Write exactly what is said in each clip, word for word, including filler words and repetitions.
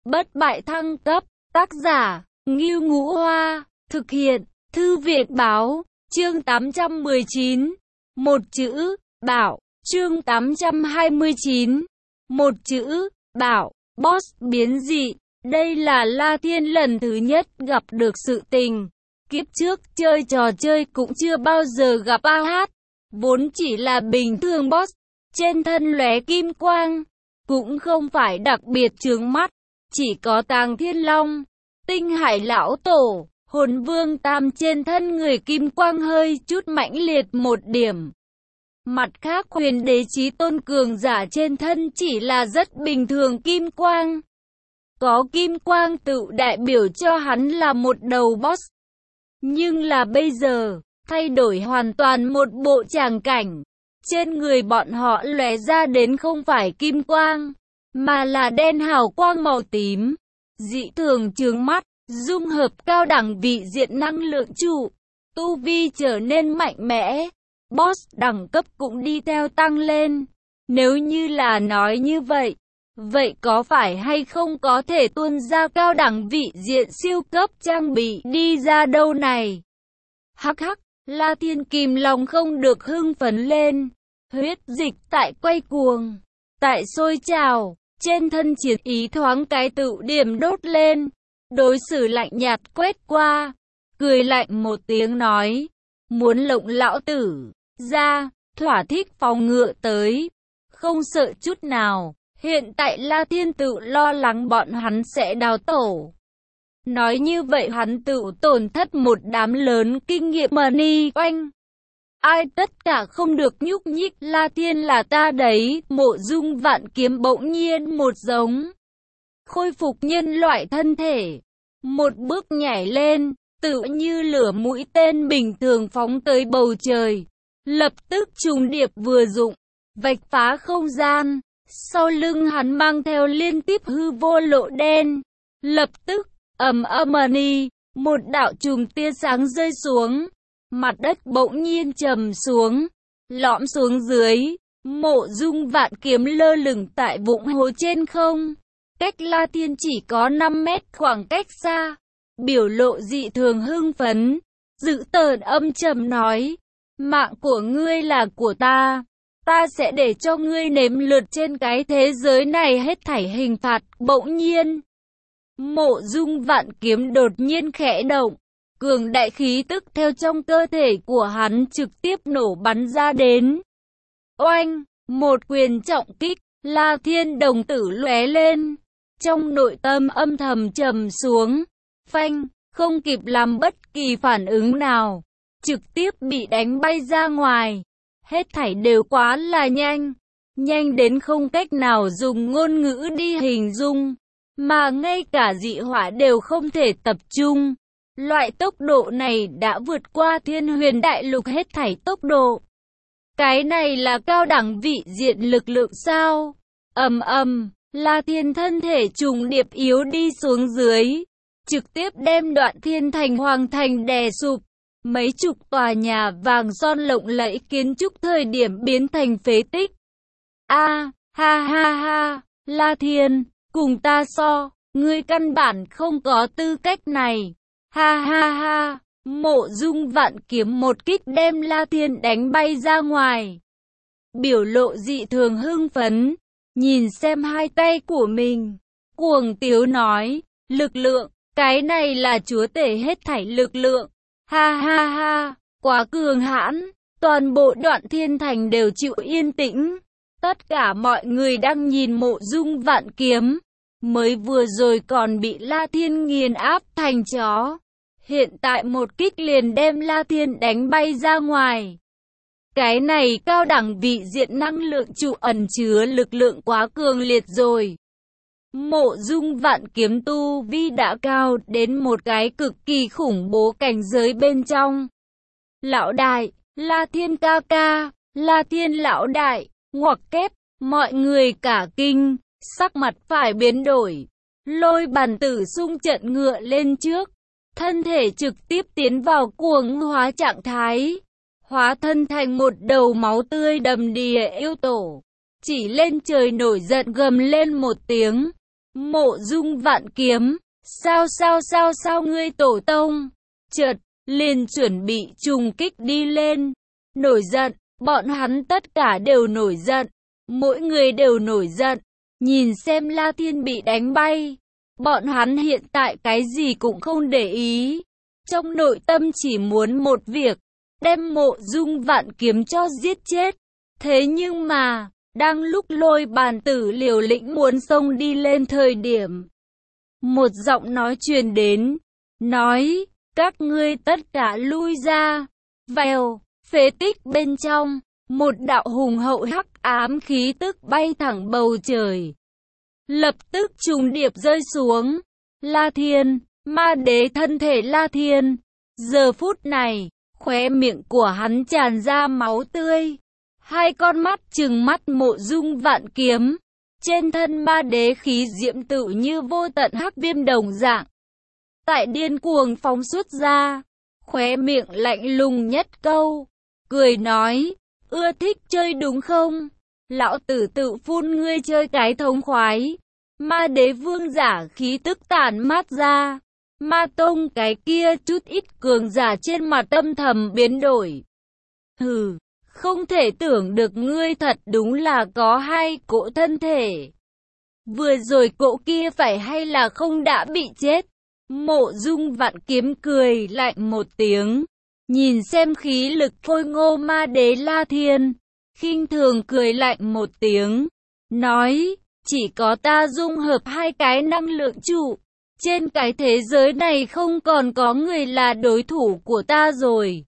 Bất bại thăng cấp, tác giả, Ngưu Ngũ Hoa, thực hiện, Thư viện Báo, chương tám trăm mười chín, một chữ, bảo, chương tám trăm hai mươi chín, một chữ, bảo, boss biến dị, đây là La Thiên lần thứ nhất gặp được sự tình. Kiếp trước chơi trò chơi cũng chưa bao giờ gặp a hát, vốn chỉ là bình thường boss, trên thân lóe kim quang, cũng không phải đặc biệt chướng mắt, chỉ có Tàng Thiên Long, Tinh Hải Lão Tổ, Hồn Vương Tam trên thân người kim quang hơi chút mãnh liệt một điểm. Mặt khác Huyền Đế Chí Tôn cường giả trên thân chỉ là rất bình thường kim quang. Có kim quang tự đại biểu cho hắn là một đầu boss. Nhưng là bây giờ, thay đổi hoàn toàn một bộ tràng cảnh. Trên người bọn họ lóe ra đến không phải kim quang, mà là đen hào quang màu tím. Dị thường chướng mắt, dung hợp cao đẳng vị diện năng lượng trụ. Tu vi trở nên mạnh mẽ. Boss đẳng cấp cũng đi theo tăng lên. Nếu như là nói như vậy, vậy có phải hay không có thể tuôn ra cao đẳng vị diện siêu cấp trang bị đi ra đâu này? Hắc hắc, La Thiên kìm lòng không được hưng phấn lên. Huyết dịch tại quay cuồng, tại sôi trào, trên thân chiến ý thoáng cái tự điểm đốt lên. Đối xử lạnh nhạt quét qua, cười lạnh một tiếng nói, muốn lộng lão tử ra, thỏa thích phóng ngựa tới, không sợ chút nào. Hiện tại La Thiên tự lo lắng bọn hắn sẽ đào tổ. Nói như vậy hắn tự tổn thất một đám lớn kinh nghiệm money oanh. Ai tất cả không được nhúc nhích, La Thiên là ta đấy. Mộ Dung Vạn Kiếm bỗng nhiên một giống, khôi phục nhân loại thân thể, một bước nhảy lên, tự như lửa mũi tên bình thường phóng tới bầu trời, lập tức trùng điệp vừa dụng, vạch phá không gian. Sau lưng hắn mang theo liên tiếp hư vô lộ đen, lập tức ầm ầm ni, một đạo chùm tia sáng rơi xuống. Mặt đất bỗng nhiên trầm xuống, lõm xuống dưới. Mộ Dung Vạn Kiếm lơ lửng tại vũng hố trên không, cách La Thiên chỉ có năm mét khoảng cách xa. Biểu lộ dị thường hưng phấn, dữ tợn âm trầm nói, mạng của ngươi là của ta, ta sẽ để cho ngươi nếm lượt trên cái thế giới này hết thảy hình phạt. Bỗng nhiên, Mộ Dung Vạn Kiếm đột nhiên khẽ động, cường đại khí tức theo trong cơ thể của hắn trực tiếp nổ bắn ra đến. Oanh, một quyền trọng kích, La Thiên đồng tử lóe lên, trong nội tâm âm thầm trầm xuống, phanh, không kịp làm bất kỳ phản ứng nào, trực tiếp bị đánh bay ra ngoài. Hết thảy đều quá là nhanh, nhanh đến không cách nào dùng ngôn ngữ đi hình dung, mà ngay cả dị hỏa đều không thể tập trung. Loại tốc độ này đã vượt qua Thiên Huyền Đại Lục hết thảy tốc độ. Cái này là cao đẳng vị diện lực lượng sao? Ầm ầm, La Thiên thân thể trùng điệp yếu đi xuống dưới, trực tiếp đem Đoạn Thiên Thành Hoàng thành đè sụp. Mấy chục tòa nhà vàng son lộng lẫy kiến trúc thời điểm biến thành phế tích. A, ha ha ha, La Thiên, cùng ta so, ngươi căn bản không có tư cách này. Ha ha ha, Mộ Dung Vạn Kiếm một kích đem La Thiên đánh bay ra ngoài. Biểu lộ dị thường hưng phấn, nhìn xem hai tay của mình, cuồng tiếu nói, lực lượng, cái này là chúa tể hết thảy lực lượng. Ha ha ha, quá cường hãn, toàn bộ Đoạn Thiên Thành đều chịu yên tĩnh. Tất cả mọi người đang nhìn Mộ Dung Vạn Kiếm, mới vừa rồi còn bị La Thiên nghiền áp thành chó. Hiện tại một kích liền đem La Thiên đánh bay ra ngoài. Cái này cao đẳng vị diện năng lượng trụ ẩn chứa lực lượng quá cường liệt rồi. Mộ Dung Vạn Kiếm tu vi đã cao đến một cái cực kỳ khủng bố cảnh giới bên trong. Lão đại, La Thiên ca ca, La Thiên lão đại, ngoặc kép, mọi người cả kinh, sắc mặt phải biến đổi. Lôi Bàn Tử xung trận ngựa lên trước, thân thể trực tiếp tiến vào cuồng hóa trạng thái, hóa thân thành một đầu máu tươi đầm đìa yêu tổ, chỉ lên trời nổi giận gầm lên một tiếng. Mộ Dung Vạn Kiếm, sao sao sao sao ngươi tổ tông, chợt, liền chuẩn bị trùng kích đi lên, nổi giận, bọn hắn tất cả đều nổi giận, mỗi người đều nổi giận, nhìn xem La Thiên bị đánh bay, bọn hắn hiện tại cái gì cũng không để ý, trong nội tâm chỉ muốn một việc, đem Mộ Dung Vạn Kiếm cho giết chết, thế nhưng mà, đang lúc Lôi Bàn Tử liều lĩnh muốn xông đi lên thời điểm, một giọng nói truyền đến, nói, các ngươi tất cả lui ra, vèo, phế tích bên trong, một đạo hùng hậu hắc ám khí tức bay thẳng bầu trời, lập tức trùng điệp rơi xuống, La Thiên, ma đế thân thể La Thiên, giờ phút này, khóe miệng của hắn tràn ra máu tươi, hai con mắt trừng mắt Mộ Dung Vạn Kiếm, trên thân ma đế khí diễm tự như vô tận hắc viêm đồng dạng, tại điên cuồng phóng xuất ra, khóe miệng lạnh lùng nhất câu, cười nói, ưa thích chơi đúng không? Lão tử tự phun ngươi chơi cái thống khoái. Ma đế vương giả khí tức tản mát ra, ma tông cái kia chút ít cường giả trên mặt âm thầm biến đổi. Hừ, không thể tưởng được ngươi thật đúng là có hai cỗ thân thể. Vừa rồi cỗ kia phải hay là không đã bị chết? Mộ Dung Vạn Kiếm cười lạnh một tiếng, nhìn xem khí lực khôi ngô ma đế La Thiên, khinh thường cười lạnh một tiếng, nói, chỉ có ta dung hợp hai cái năng lượng trụ, trên cái thế giới này không còn có người là đối thủ của ta rồi.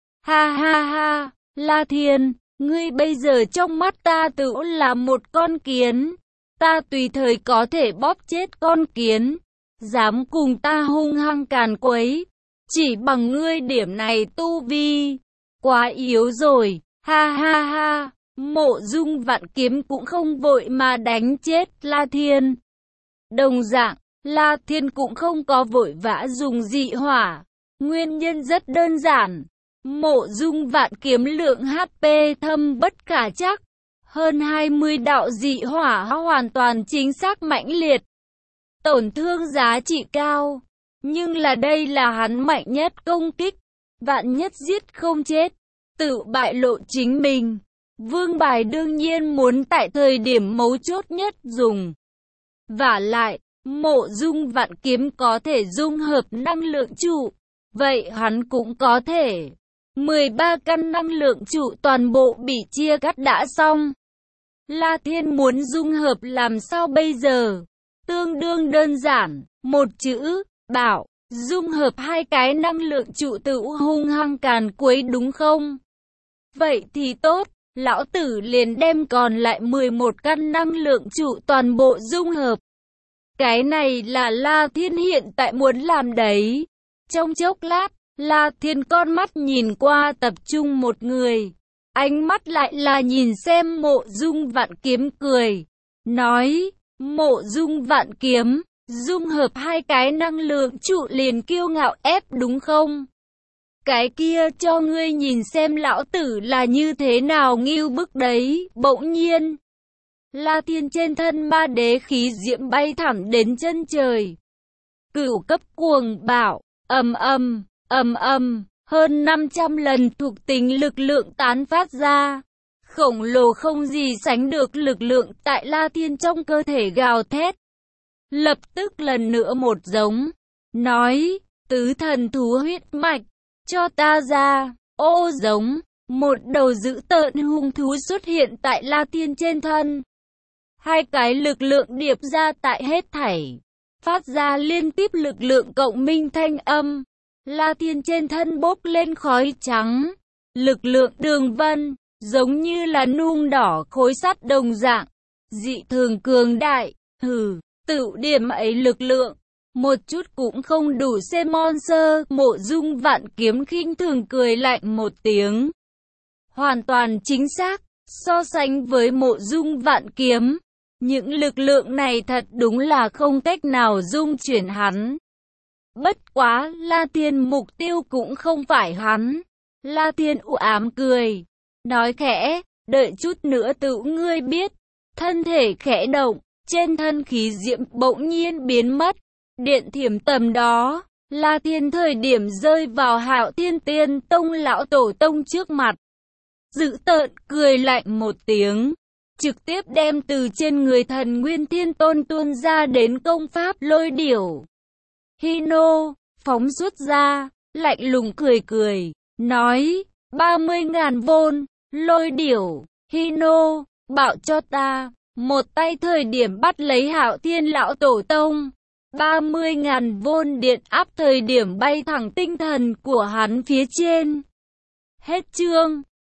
Ha ha ha, La Thiên, ngươi bây giờ trong mắt ta tự là một con kiến, ta tùy thời có thể bóp chết con kiến, dám cùng ta hung hăng càn quấy, chỉ bằng ngươi điểm này tu vi, quá yếu rồi, ha ha ha. Mộ Dung Vạn Kiếm cũng không vội mà đánh chết La Thiên. Đồng dạng, La Thiên cũng không có vội vã dùng dị hỏa. Nguyên nhân rất đơn giản. Mộ Dung Vạn Kiếm lượng hát pê thâm bất khả chắc. Hơn hai mươi đạo dị hỏa hoàn toàn chính xác mãnh liệt. Tổn thương giá trị cao. Nhưng là đây là hắn mạnh nhất công kích. Vạn nhất giết không chết. Tự bại lộ chính mình. Vương bài đương nhiên muốn tại thời điểm mấu chốt nhất dùng. Vả lại, Mộ Dung Vạn Kiếm có thể dung hợp năng lượng trụ, vậy hắn cũng có thể. mười ba căn năng lượng trụ toàn bộ bị chia cắt đã xong. La Thiên muốn dung hợp làm sao bây giờ? Tương đương đơn giản, một chữ, bảo, dung hợp hai cái năng lượng trụ tự hung hăng càn quấy đúng không? Vậy thì tốt. Lão tử liền đem còn lại mười một căn năng lượng trụ toàn bộ dung hợp. Cái này là La Thiên hiện tại muốn làm đấy. Trong chốc lát, La Thiên con mắt nhìn qua tập trung một người. Ánh mắt lại là nhìn xem Mộ Dung Vạn Kiếm cười. Nói, Mộ Dung Vạn Kiếm, dung hợp hai cái năng lượng trụ liền kiêu ngạo ép đúng không? Cái kia cho ngươi nhìn xem lão tử là như thế nào nghêu bức đấy. Bỗng nhiên, La Thiên trên thân ma đế khí diễm bay thẳng đến chân trời. Cửu cấp cuồng bạo, ầm ầm, ầm ầm, hơn năm trăm lần thuộc tính lực lượng tán phát ra. Khổng lồ không gì sánh được lực lượng tại La Thiên trong cơ thể gào thét. Lập tức lần nữa một giống, nói, tứ thần thú huyết mạch. Cho ta ra, ô giống, một đầu dữ tợn hung thú xuất hiện tại La Thiên trên thân. Hai cái lực lượng điệp ra tại hết thảy, phát ra liên tiếp lực lượng cộng minh thanh âm. La Thiên trên thân bốc lên khói trắng, lực lượng đường vân, giống như là nung đỏ khối sắt đồng dạng, dị thường cường đại, hừ, tự điểm ấy lực lượng. Một chút cũng không đủ xem monster. Mộ Dung Vạn Kiếm khinh thường cười lạnh một tiếng. Hoàn toàn chính xác, so sánh với Mộ Dung Vạn Kiếm, những lực lượng này thật đúng là không cách nào dung chuyển hắn. Bất quá, La Thiên mục tiêu cũng không phải hắn. La Thiên u ám cười, nói khẽ, đợi chút nữa tự ngươi biết. Thân thể khẽ động, trên thân khí diệm bỗng nhiên biến mất. Điện thiểm tầm đó, La Thiên thời điểm rơi vào Hạo Thiên Tiên Tông lão tổ tông trước mặt. Dữ tợn cười lạnh một tiếng, trực tiếp đem từ trên người Thần Nguyên Thiên Tôn tuôn ra đến công pháp lôi điểu. Hino, phóng xuất ra, lạnh lùng cười cười, nói, ba mươi ngàn vôn, lôi điểu, Hino, bảo cho ta, một tay thời điểm bắt lấy Hạo Thiên lão tổ tông. ba mươi ngàn vôn điện áp thời điểm bay thẳng tinh thần của hắn phía trên. Hết chương.